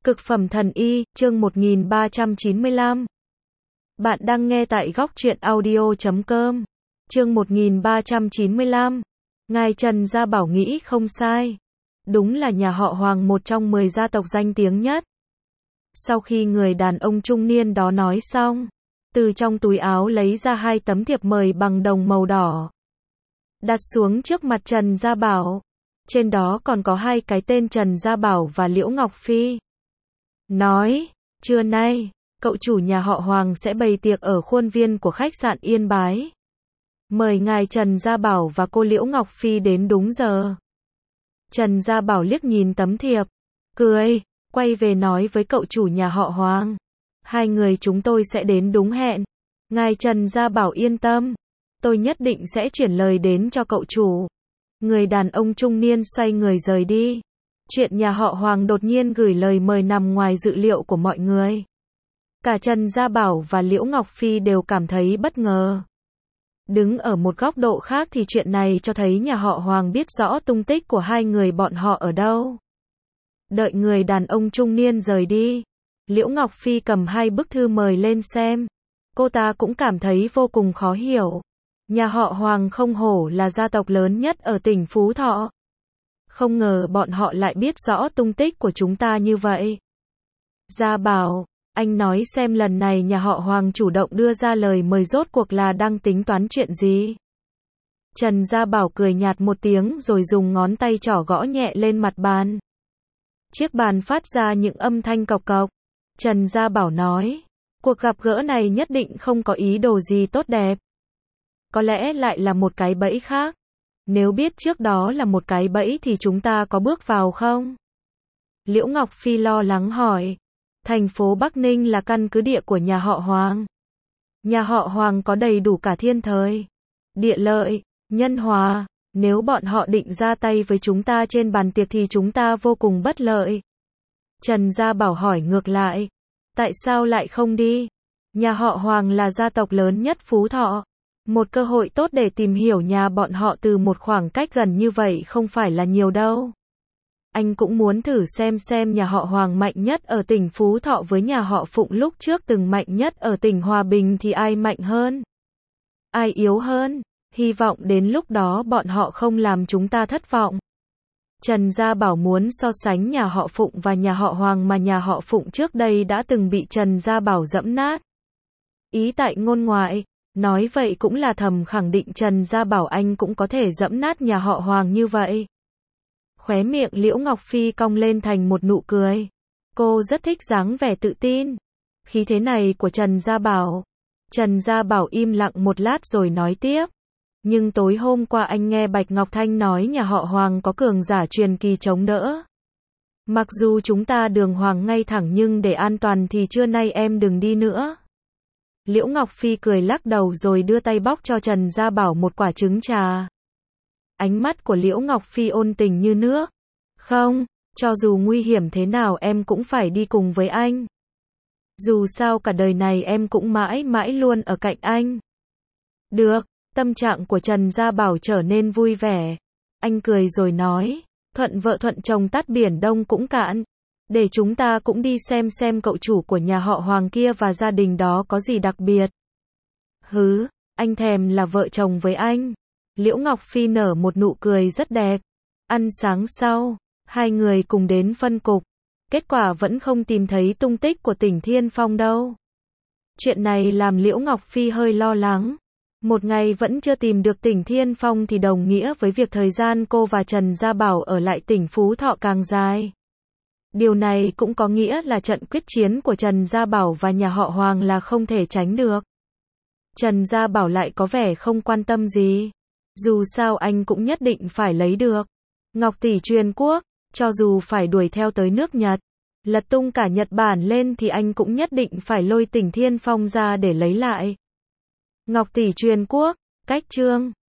Cực phẩm thần y, chương 1395. Bạn đang nghe tại góc truyện audio.com. Chương 1395. Ngài Trần Gia Bảo nghĩ không sai. Đúng là nhà họ Hoàng một trong 10 gia tộc danh tiếng nhất. Sau khi người đàn ông trung niên đó nói xong, từ trong túi áo lấy ra 2 tấm thiệp mời bằng đồng màu đỏ, đặt xuống trước mặt Trần Gia Bảo. Trên đó còn có 2 cái tên Trần Gia Bảo và Liễu Ngọc Phi. Nói, trưa nay, cậu chủ nhà họ Hoàng sẽ bày tiệc ở khuôn viên của khách sạn Yên Bái. Mời ngài Trần Gia Bảo và cô Liễu Ngọc Phi đến đúng giờ. Trần Gia Bảo liếc nhìn tấm thiệp, cười, quay về nói với cậu chủ nhà họ Hoàng. 2 người chúng tôi sẽ đến đúng hẹn. Ngài Trần Gia Bảo yên tâm, tôi nhất định sẽ chuyển lời đến cho cậu chủ. Người đàn ông trung niên xoay người rời đi. Chuyện nhà họ Hoàng đột nhiên gửi lời mời nằm ngoài dự liệu của mọi người. Cả Trần Gia Bảo và Liễu Ngọc Phi đều cảm thấy bất ngờ. Đứng ở một góc độ khác thì chuyện này cho thấy nhà họ Hoàng biết rõ tung tích của 2 người bọn họ ở đâu. Đợi người đàn ông trung niên rời đi, Liễu Ngọc Phi cầm 2 bức thư mời lên xem. Cô ta cũng cảm thấy vô cùng khó hiểu. Nhà họ Hoàng không hổ là gia tộc lớn nhất ở tỉnh Phú Thọ. Không ngờ bọn họ lại biết rõ tung tích của chúng ta như vậy. Gia Bảo, anh nói xem lần này nhà họ Hoàng chủ động đưa ra lời mời rốt cuộc là đang tính toán chuyện gì? Trần Gia Bảo cười nhạt một tiếng rồi dùng ngón tay trỏ gõ nhẹ lên mặt bàn. Chiếc bàn phát ra những âm thanh cộc cộc. Trần Gia Bảo nói, cuộc gặp gỡ này nhất định không có ý đồ gì tốt đẹp. Có lẽ lại là một cái bẫy khác. Nếu biết trước đó là một cái bẫy thì chúng ta có bước vào không? Liễu Ngọc Phi lo lắng hỏi. Thành phố Bắc Ninh là căn cứ địa của nhà họ Hoàng. Nhà họ Hoàng có đầy đủ cả thiên thời, địa lợi, nhân hòa. Nếu bọn họ định ra tay với chúng ta trên bàn tiệc thì chúng ta vô cùng bất lợi. Trần Gia Bảo hỏi ngược lại. Tại sao lại không đi? Nhà họ Hoàng là gia tộc lớn nhất Phú Thọ. Một cơ hội tốt để tìm hiểu nhà bọn họ từ một khoảng cách gần như vậy không phải là nhiều đâu. Anh cũng muốn thử xem nhà họ Hoàng mạnh nhất ở tỉnh Phú Thọ với nhà họ Phụng lúc trước từng mạnh nhất ở tỉnh Hòa Bình thì ai mạnh hơn? Ai yếu hơn? Hy vọng đến lúc đó bọn họ không làm chúng ta thất vọng. Trần Gia Bảo muốn so sánh nhà họ Phụng và nhà họ Hoàng mà nhà họ Phụng trước đây đã từng bị Trần Gia Bảo dẫm nát. Ý tại ngôn ngoại. Nói vậy cũng là thầm khẳng định Trần Gia Bảo anh cũng có thể dẫm nát nhà họ Hoàng như vậy. Khóe miệng Liễu Ngọc Phi cong lên thành một nụ cười. Cô rất thích dáng vẻ tự tin, khí thế này của Trần Gia Bảo. Trần Gia Bảo im lặng một lát rồi nói tiếp. Nhưng tối hôm qua anh nghe Bạch Ngọc Thanh nói nhà họ Hoàng có cường giả truyền kỳ chống đỡ. Mặc dù chúng ta đường Hoàng ngay thẳng nhưng để an toàn thì trưa nay em đừng đi nữa. Liễu Ngọc Phi cười lắc đầu rồi đưa tay bóc cho Trần Gia Bảo một quả trứng trà. Ánh mắt của Liễu Ngọc Phi ôn tình như nước. Không, cho dù nguy hiểm thế nào em cũng phải đi cùng với anh. Dù sao cả đời này em cũng mãi mãi luôn ở cạnh anh. Được, tâm trạng của Trần Gia Bảo trở nên vui vẻ. Anh cười rồi nói, thuận vợ thuận chồng tát biển Đông cũng cạn. Để chúng ta cũng đi xem cậu chủ của nhà họ Hoàng kia và gia đình đó có gì đặc biệt. Hứ, anh thèm là vợ chồng với anh. Liễu Ngọc Phi nở một nụ cười rất đẹp. Ăn sáng sau, 2 người cùng đến phân cục. Kết quả vẫn không tìm thấy tung tích của Tỉnh Thiên Phong đâu. Chuyện này làm Liễu Ngọc Phi hơi lo lắng. Một ngày vẫn chưa tìm được Tỉnh Thiên Phong thì đồng nghĩa với việc thời gian cô và Trần Gia Bảo ở lại tỉnh Phú Thọ càng dài. Điều này cũng có nghĩa là trận quyết chiến của Trần Gia Bảo và nhà họ Hoàng là không thể tránh được. Trần Gia Bảo lại có vẻ không quan tâm gì. Dù sao anh cũng nhất định phải lấy được Ngọc tỷ truyền quốc, cho dù phải đuổi theo tới nước Nhật, lật tung cả Nhật Bản lên thì anh cũng nhất định phải lôi Tỉnh Thiên Phong ra để lấy lại Ngọc tỷ truyền quốc. Cách chương